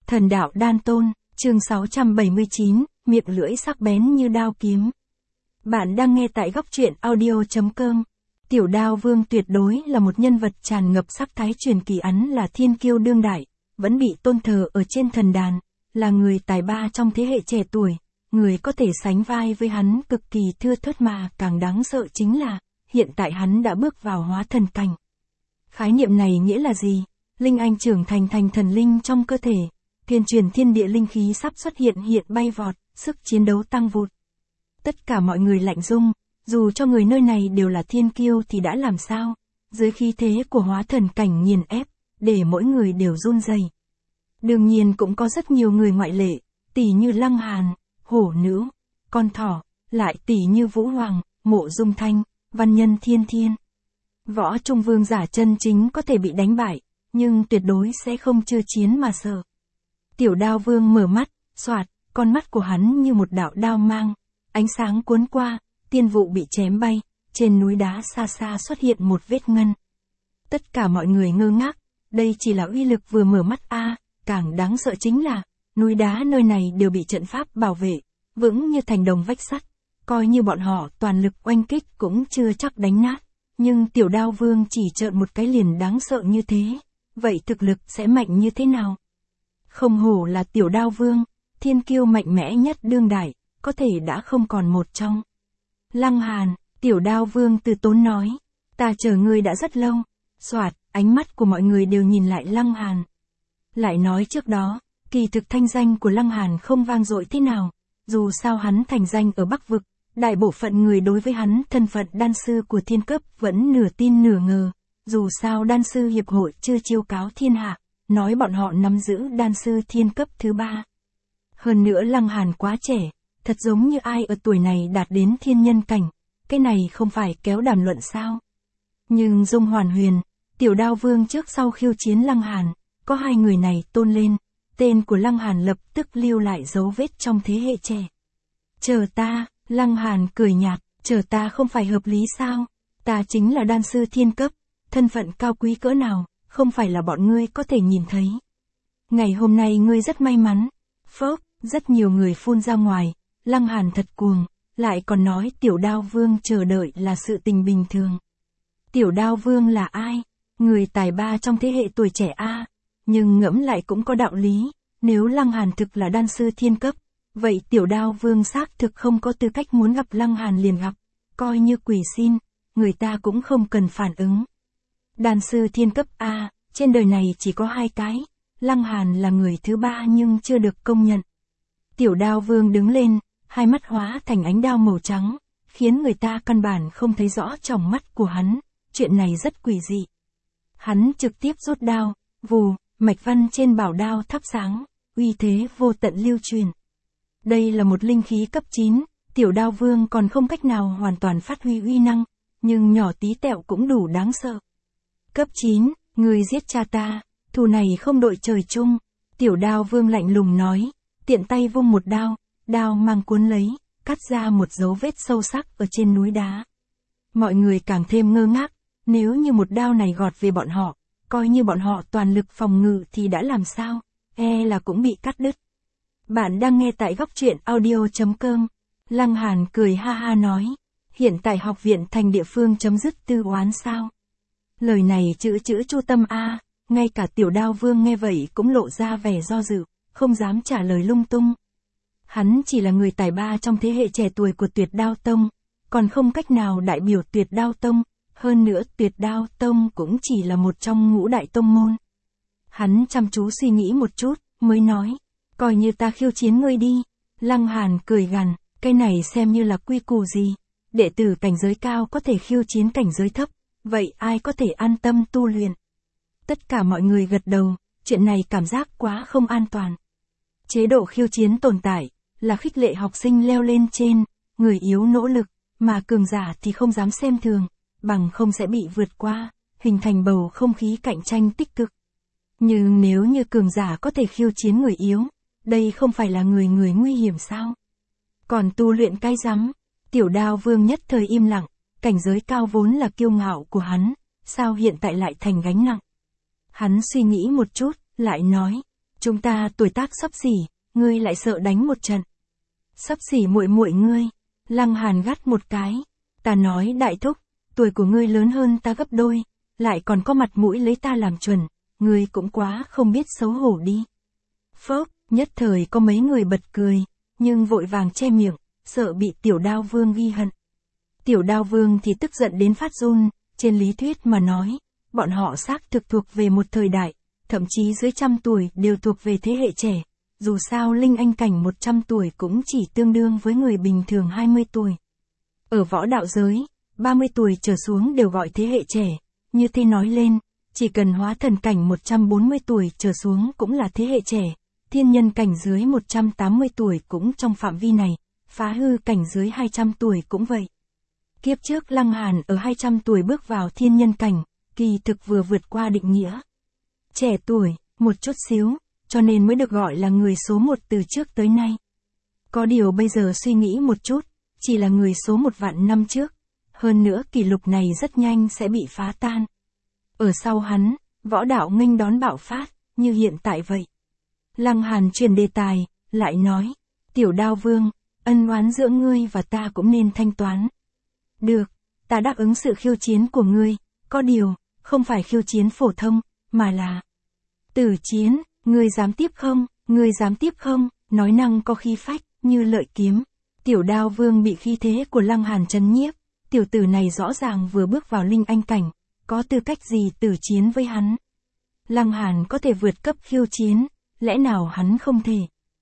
Thần đạo đan tôn, chương 679, miệng lưỡi sắc bén như đao kiếm. Bạn đang nghe tại góc truyện audio.com. Tiểu Đao Vương tuyệt đối là một nhân vật tràn ngập sắc thái truyền kỳ, hắn là thiên kiêu đương đại, vẫn bị tôn thờ ở trên thần đàn, là người tài ba trong thế hệ trẻ tuổi, người có thể sánh vai với hắn cực kỳ thưa thớt, mà càng đáng sợ chính là, hiện tại hắn đã bước vào hóa thần cảnh. Khái niệm này nghĩa là gì? Linh anh trưởng thành thần linh trong cơ thể, thiên truyền thiên địa linh khí sắp xuất hiện bay vọt, sức chiến đấu tăng vụt. Tất cả mọi người lạnh rung, dù cho người nơi này đều là thiên kiêu thì đã làm sao, dưới khí thế của hóa thần cảnh nghiền ép, để mỗi người đều run rẩy. Đương nhiên cũng có rất nhiều người ngoại lệ, tỷ như Lăng Hàn, Hổ Nữ, Con Thỏ, lại tỷ như Vũ Hoàng, Mộ Dung Thanh, Văn Nhân Thiên Thiên. Võ Trung Vương giả chân chính có thể bị đánh bại, nhưng tuyệt đối sẽ không chơ chiến mà sợ. Tiểu Đao Vương mở mắt, xoạt, con mắt của hắn như một đạo đao mang, ánh sáng cuốn qua, tiên vụ bị chém bay, trên núi đá xa xa xuất hiện một vết ngân. Tất cả mọi người ngơ ngác, đây chỉ là uy lực vừa mở mắt càng đáng sợ chính là, núi đá nơi này đều bị trận pháp bảo vệ, vững như thành đồng vách sắt, coi như bọn họ toàn lực oanh kích cũng chưa chắc đánh nát, nhưng Tiểu Đao Vương chỉ trợn một cái liền đáng sợ như thế, vậy thực lực sẽ mạnh như thế nào? Không hổ là Tiểu Đao Vương, thiên kiêu mạnh mẽ nhất đương đại, có thể đã không còn một trong. Lăng Hàn, Tiểu Đao Vương từ tốn nói, ta chờ ngươi đã rất lâu. Soạt, ánh mắt của mọi người đều nhìn lại Lăng Hàn. Lại nói trước đó, kỳ thực thanh danh của Lăng Hàn không vang dội thế nào, dù sao hắn thành danh ở Bắc Vực, đại bộ phận người đối với hắn thân phận đan sư của thiên cấp vẫn nửa tin nửa ngờ, dù sao đan sư hiệp hội chưa chiêu cáo thiên hạ, nói bọn họ nắm giữ đan sư thiên cấp thứ 3. Hơn nữa Lăng Hàn quá trẻ, thật giống như ai ở tuổi này đạt đến thiên nhân cảnh, cái này không phải kéo đàm luận sao. Nhưng Dung Hoàn Huyền, Tiểu Đao Vương trước sau khiêu chiến Lăng Hàn, có hai người này tôn lên, tên của Lăng Hàn lập tức lưu lại dấu vết trong thế hệ trẻ. Chờ ta, Lăng Hàn cười nhạt, chờ ta không phải hợp lý sao, ta chính là đan sư thiên cấp, thân phận cao quý cỡ nào, không phải là bọn ngươi có thể nhìn thấy. Ngày hôm nay ngươi rất may mắn. Phớp, rất nhiều người phun ra ngoài, Lăng Hàn thật cuồng, lại còn nói Tiểu Đao Vương chờ đợi là sự tình bình thường. Tiểu Đao Vương là ai? Người tài ba trong thế hệ tuổi trẻ nhưng ngẫm lại cũng có đạo lý, nếu Lăng Hàn thực là đan sư thiên cấp, vậy Tiểu Đao Vương xác thực không có tư cách muốn gặp Lăng Hàn liền gặp, coi như quỳ xin, người ta cũng không cần phản ứng. Đan sư thiên cấp trên đời này chỉ có 2 cái, Lăng Hàn là người thứ 3 nhưng chưa được công nhận. Tiểu Đao Vương đứng lên, hai mắt hóa thành ánh đao màu trắng, khiến người ta căn bản không thấy rõ tròng mắt của hắn, chuyện này rất quỷ dị. Hắn trực tiếp rút đao, vù, mạch văn trên bảo đao thắp sáng, uy thế vô tận lưu truyền. Đây là một linh khí cấp 9, Tiểu Đao Vương còn không cách nào hoàn toàn phát huy uy năng, nhưng nhỏ tí tẹo cũng đủ đáng sợ. Cấp 9, người giết cha ta, thù này không đội trời chung, Tiểu Đao Vương lạnh lùng nói, tiện tay vung một đao, đao mang cuốn lấy, cắt ra một dấu vết sâu sắc ở trên núi đá. Mọi người càng thêm ngơ ngác, nếu như một đao này gọt về bọn họ, coi như bọn họ toàn lực phòng ngự thì đã làm sao, là cũng bị cắt đứt. Bạn đang nghe tại góc truyện audio.com. Lăng Hàn cười ha ha nói, hiện tại học viện thành địa phương chấm dứt tư oán sao? Lời này chữ chu tâm ngay cả Tiểu Đao Vương nghe vậy cũng lộ ra vẻ do dự, không dám trả lời lung tung. Hắn chỉ là người tài ba trong thế hệ trẻ tuổi của Tuyệt Đao Tông, còn không cách nào đại biểu Tuyệt Đao Tông, hơn nữa Tuyệt Đao Tông cũng chỉ là một trong ngũ đại tông môn. Hắn chăm chú suy nghĩ một chút, mới nói, coi như ta khiêu chiến ngươi đi. Lăng Hàn cười gằn, cái này xem như là quy củ gì, đệ tử cảnh giới cao có thể khiêu chiến cảnh giới thấp, vậy ai có thể an tâm tu luyện? Tất cả mọi người gật đầu, chuyện này cảm giác quá không an toàn. Chế độ khiêu chiến tồn tại, là khích lệ học sinh leo lên trên, người yếu nỗ lực, mà cường giả thì không dám xem thường, bằng không sẽ bị vượt qua, hình thành bầu không khí cạnh tranh tích cực. Nhưng nếu như cường giả có thể khiêu chiến người yếu, đây không phải là người nguy hiểm sao? Còn tu luyện cái rắm, Tiểu Đao Vương nhất thời im lặng, cảnh giới cao vốn là kiêu ngạo của hắn, sao hiện tại lại thành gánh nặng? Hắn suy nghĩ một chút, lại nói, Chúng ta tuổi tác xấp xỉ, ngươi lại sợ đánh một trận. Xấp xỉ muội muội ngươi. Lăng Hàn gắt một cái. Ta nói đại thúc, tuổi của ngươi lớn hơn ta gấp đôi, lại còn có mặt mũi lấy ta làm chuẩn, ngươi cũng quá không biết xấu hổ đi. Phốc, nhất thời có mấy người bật cười, nhưng vội vàng che miệng, sợ bị Tiểu Đao Vương ghi hận. Tiểu Đao Vương thì tức giận đến phát run, trên lý thuyết mà nói, bọn họ xác thực thuộc về một thời đại, thậm chí dưới 100 tuổi đều thuộc về thế hệ trẻ. Dù sao Linh Anh cảnh 100 tuổi cũng chỉ tương đương với người bình thường 20 tuổi. Ở võ đạo giới, 30 tuổi trở xuống đều gọi thế hệ trẻ, như thế nói lên, chỉ cần hóa thần cảnh 140 tuổi trở xuống cũng là thế hệ trẻ, thiên nhân cảnh dưới 180 tuổi cũng trong phạm vi này, phá hư cảnh dưới 200 tuổi cũng vậy. Kiếp trước Lăng Hàn ở 200 tuổi bước vào thiên nhân cảnh, kỳ thực vừa vượt qua định nghĩa. Trẻ tuổi, một chút xíu, cho nên mới được gọi là người số 1 từ trước tới nay. Có điều bây giờ suy nghĩ một chút, chỉ là người số 1 vạn năm trước. Hơn nữa kỷ lục này rất nhanh sẽ bị phá tan. Ở sau hắn, võ đạo nghênh đón bạo phát, như hiện tại vậy. Lăng Hàn chuyển đề tài, lại nói, Tiểu Đao Vương, ân oán giữa ngươi và ta cũng nên thanh toán. Được, ta đáp ứng sự khiêu chiến của ngươi, có điều, không phải khiêu chiến phổ thông, mà là tử chiến, ngươi dám tiếp không, ngươi dám tiếp không, nói năng có khí phách, như lợi kiếm. Tiểu Đao Vương bị khí thế của Lăng Hàn chấn nhiếp, tiểu tử này rõ ràng vừa bước vào linh anh cảnh, có tư cách gì tử chiến với hắn. Lăng Hàn có thể vượt cấp khiêu chiến, lẽ nào hắn không thể?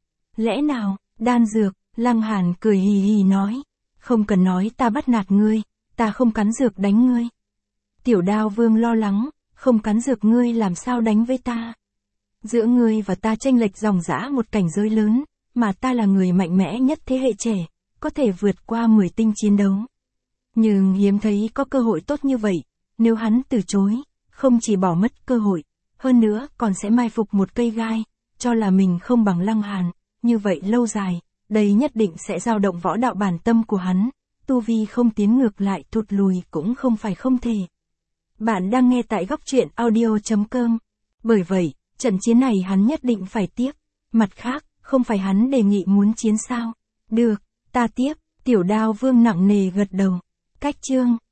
Lẽ nào, đan dược, Lăng Hàn cười hì hì nói, không cần nói ta bắt nạt ngươi, ta không cắn dược đánh ngươi. Tiểu Đao Vương lo lắng, không cắn dược ngươi làm sao đánh với ta? Giữa ngươi và ta chênh lệch dòng dã một cảnh giới lớn, mà ta là người mạnh mẽ nhất thế hệ trẻ, có thể vượt qua 10 tinh chiến đấu. Nhưng hiếm thấy có cơ hội tốt như vậy, nếu hắn từ chối, không chỉ bỏ mất cơ hội, hơn nữa còn sẽ mai phục một cây gai, cho là mình không bằng Lăng Hàn, như vậy lâu dài, đây nhất định sẽ dao động võ đạo bản tâm của hắn, tu vi không tiến ngược lại thụt lùi cũng không phải không thể. Bạn đang nghe tại góc truyện audio.com. Bởi vậy, trận chiến này hắn nhất định phải tiếp. Mặt khác, không phải hắn đề nghị muốn chiến sao? Được, ta tiếp. Tiểu Đao Vương nặng nề gật đầu. Cách chương